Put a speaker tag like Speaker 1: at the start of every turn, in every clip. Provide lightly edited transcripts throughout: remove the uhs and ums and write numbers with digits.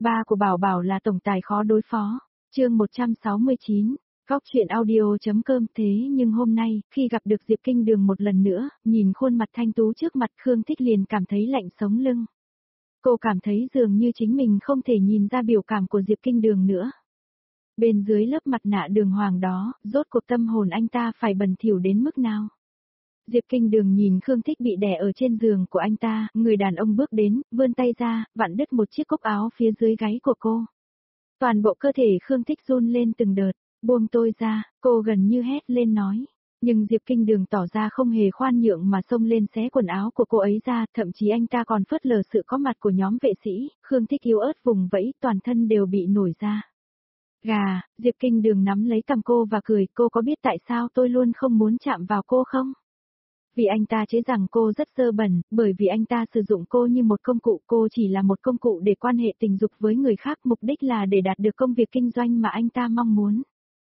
Speaker 1: Ba của Bảo Bảo là tổng tài khó đối phó. Chương 169. Góc truyện audio.com. Thế nhưng hôm nay, khi gặp được Diệp Kinh Đường một lần nữa, nhìn khuôn mặt thanh tú trước mặt Khương Thích liền cảm thấy lạnh sống lưng. Cô cảm thấy dường như chính mình không thể nhìn ra biểu cảm của Diệp Kinh Đường nữa. Bên dưới lớp mặt nạ đường hoàng đó, rốt cuộc tâm hồn anh ta phải bẩn thỉu đến mức nào? Diệp Kinh Đường nhìn Khương Thích bị đè ở trên giường của anh ta, người đàn ông bước đến, vươn tay ra, vặn đứt một chiếc cúc áo phía dưới gáy của cô. Toàn bộ cơ thể Khương Thích run lên từng đợt, buông tôi ra, cô gần như hét lên nói. Nhưng Diệp Kinh Đường tỏ ra không hề khoan nhượng mà xông lên xé quần áo của cô ấy ra, thậm chí anh ta còn phớt lờ sự có mặt của nhóm vệ sĩ, Khương Thích yếu ớt vùng vẫy, toàn thân đều bị nổi ra. Gà, Diệp Kinh Đường nắm lấy cằm cô và cười, cô có biết tại sao tôi luôn không muốn chạm vào cô không? Vì anh ta chế rằng cô rất dơ bẩn, bởi vì anh ta sử dụng cô như một công cụ, cô chỉ là một công cụ để quan hệ tình dục với người khác, mục đích là để đạt được công việc kinh doanh mà anh ta mong muốn.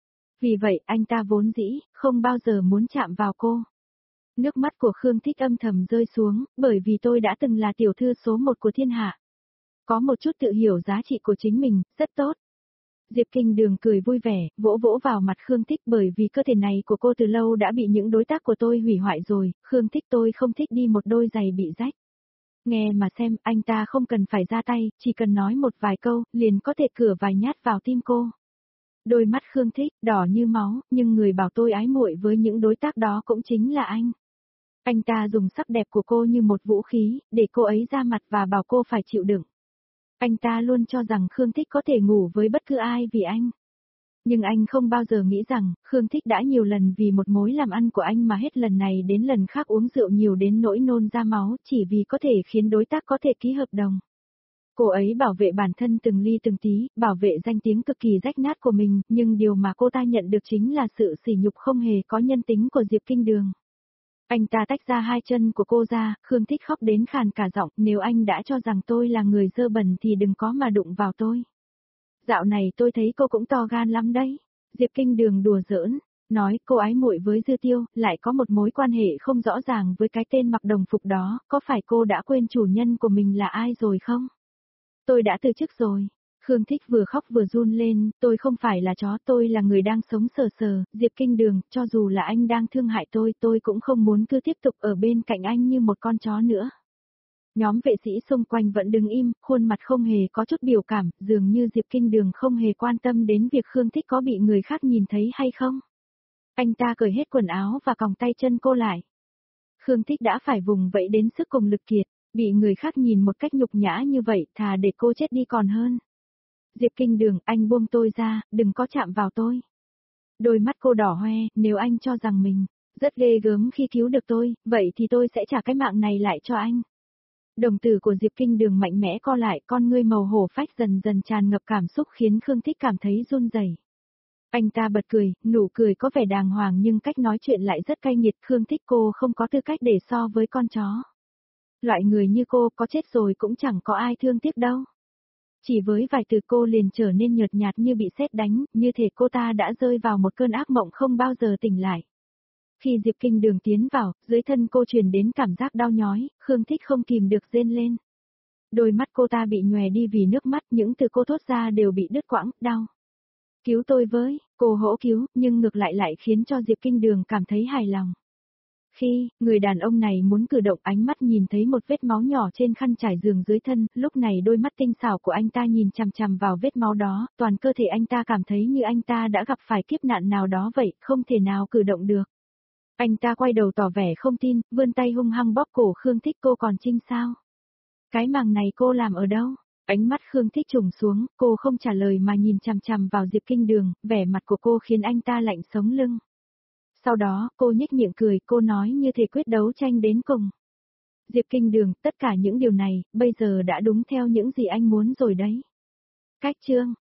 Speaker 1: Vì vậy, anh ta vốn dĩ, không bao giờ muốn chạm vào cô. Nước mắt của Khương Thích âm thầm rơi xuống, bởi vì tôi đã từng là tiểu thư số 1 của thiên hạ. Có một chút tự hiểu giá trị của chính mình, rất tốt. Diệp Kinh Đường cười vui vẻ, vỗ vỗ vào mặt Khương Thích, bởi vì cơ thể này của cô từ lâu đã bị những đối tác của tôi hủy hoại rồi, Khương Thích, tôi không thích đi một đôi giày bị rách. Nghe mà xem, anh ta không cần phải ra tay, chỉ cần nói một vài câu, liền có thể cửa vài nhát vào tim cô. Đôi mắt Khương Thích, đỏ như máu, nhưng người bảo tôi ái muội với những đối tác đó cũng chính là anh. Anh ta dùng sắc đẹp của cô như một vũ khí, để cô ấy ra mặt và bảo cô phải chịu đựng. Anh ta luôn cho rằng Khương Thích có thể ngủ với bất cứ ai vì anh. Nhưng anh không bao giờ nghĩ rằng, Khương Thích đã nhiều lần vì một mối làm ăn của anh mà hết lần này đến lần khác uống rượu nhiều đến nỗi nôn ra máu, chỉ vì có thể khiến đối tác có thể ký hợp đồng. Cô ấy bảo vệ bản thân từng ly từng tí, bảo vệ danh tiếng cực kỳ rách nát của mình, nhưng điều mà cô ta nhận được chính là sự sỉ nhục không hề có nhân tính của Diệp Kinh Đường. Anh ta tách ra hai chân của cô ra, Khương Thích khóc đến khàn cả giọng, nếu anh đã cho rằng tôi là người dơ bẩn thì đừng có mà đụng vào tôi. Dạo này tôi thấy cô cũng to gan lắm đấy. Diệp Kinh Đường đùa giỡn, nói cô ái muội với Dư Tiêu, lại có một mối quan hệ không rõ ràng với cái tên mặc đồng phục đó, có phải cô đã quên chủ nhân của mình là ai rồi không? Tôi đã từ chức rồi. Khương Thích vừa khóc vừa run lên, tôi không phải là chó, tôi là người đang sống sờ sờ, Diệp Kinh Đường, cho dù là anh đang thương hại tôi cũng không muốn cứ tiếp tục ở bên cạnh anh như một con chó nữa. Nhóm vệ sĩ xung quanh vẫn đứng im, khuôn mặt không hề có chút biểu cảm, dường như Diệp Kinh Đường không hề quan tâm đến việc Khương Thích có bị người khác nhìn thấy hay không. Anh ta cởi hết quần áo và còng tay chân cô lại. Khương Thích đã phải vùng vẫy đến sức cùng lực kiệt, bị người khác nhìn một cách nhục nhã như vậy, thà để cô chết đi còn hơn. Diệp Kinh Đường, anh buông tôi ra, đừng có chạm vào tôi. Đôi mắt cô đỏ hoe, nếu anh cho rằng mình rất ghê gớm khi cứu được tôi, vậy thì tôi sẽ trả cái mạng này lại cho anh. Đồng tử của Diệp Kinh Đường mạnh mẽ co lại, con ngươi màu hổ phách dần dần tràn ngập cảm xúc khiến Khương Thích cảm thấy run rẩy. Anh ta bật cười, nụ cười có vẻ đàng hoàng nhưng cách nói chuyện lại rất cay nghiệt, Khương Thích, cô không có tư cách để so với con chó. Loại người như cô có chết rồi cũng chẳng có ai thương tiếc đâu. Chỉ với vài từ cô liền trở nên nhợt nhạt như bị sét đánh, như thể cô ta đã rơi vào một cơn ác mộng không bao giờ tỉnh lại. Khi Diệp Kinh Đường tiến vào, dưới thân cô truyền đến cảm giác đau nhói, Khương Thích không kìm được rên lên. Đôi mắt cô ta bị nhòe đi vì nước mắt, những từ cô thốt ra đều bị đứt quãng, đau. Cứu tôi với, cô hỗ cứu, nhưng ngược lại khiến cho Diệp Kinh Đường cảm thấy hài lòng. Khi, người đàn ông này muốn cử động, ánh mắt nhìn thấy một vết máu nhỏ trên khăn trải giường dưới thân, lúc này đôi mắt tinh xảo của anh ta nhìn chằm chằm vào vết máu đó, toàn cơ thể anh ta cảm thấy như anh ta đã gặp phải kiếp nạn nào đó vậy, không thể nào cử động được. Anh ta quay đầu tỏ vẻ không tin, vươn tay hung hăng bóp cổ Khương Thích, cô còn trinh sao? Cái màng này cô làm ở đâu? Ánh mắt Khương Thích trùng xuống, cô không trả lời mà nhìn chằm chằm vào Diệp Kinh Đường, vẻ mặt của cô khiến anh ta lạnh sống lưng. Sau đó, cô nhếch miệng cười, cô nói như thể quyết đấu tranh đến cùng. Diệp Kinh Đường, tất cả những điều này, bây giờ đã đúng theo những gì anh muốn rồi đấy. Cách chương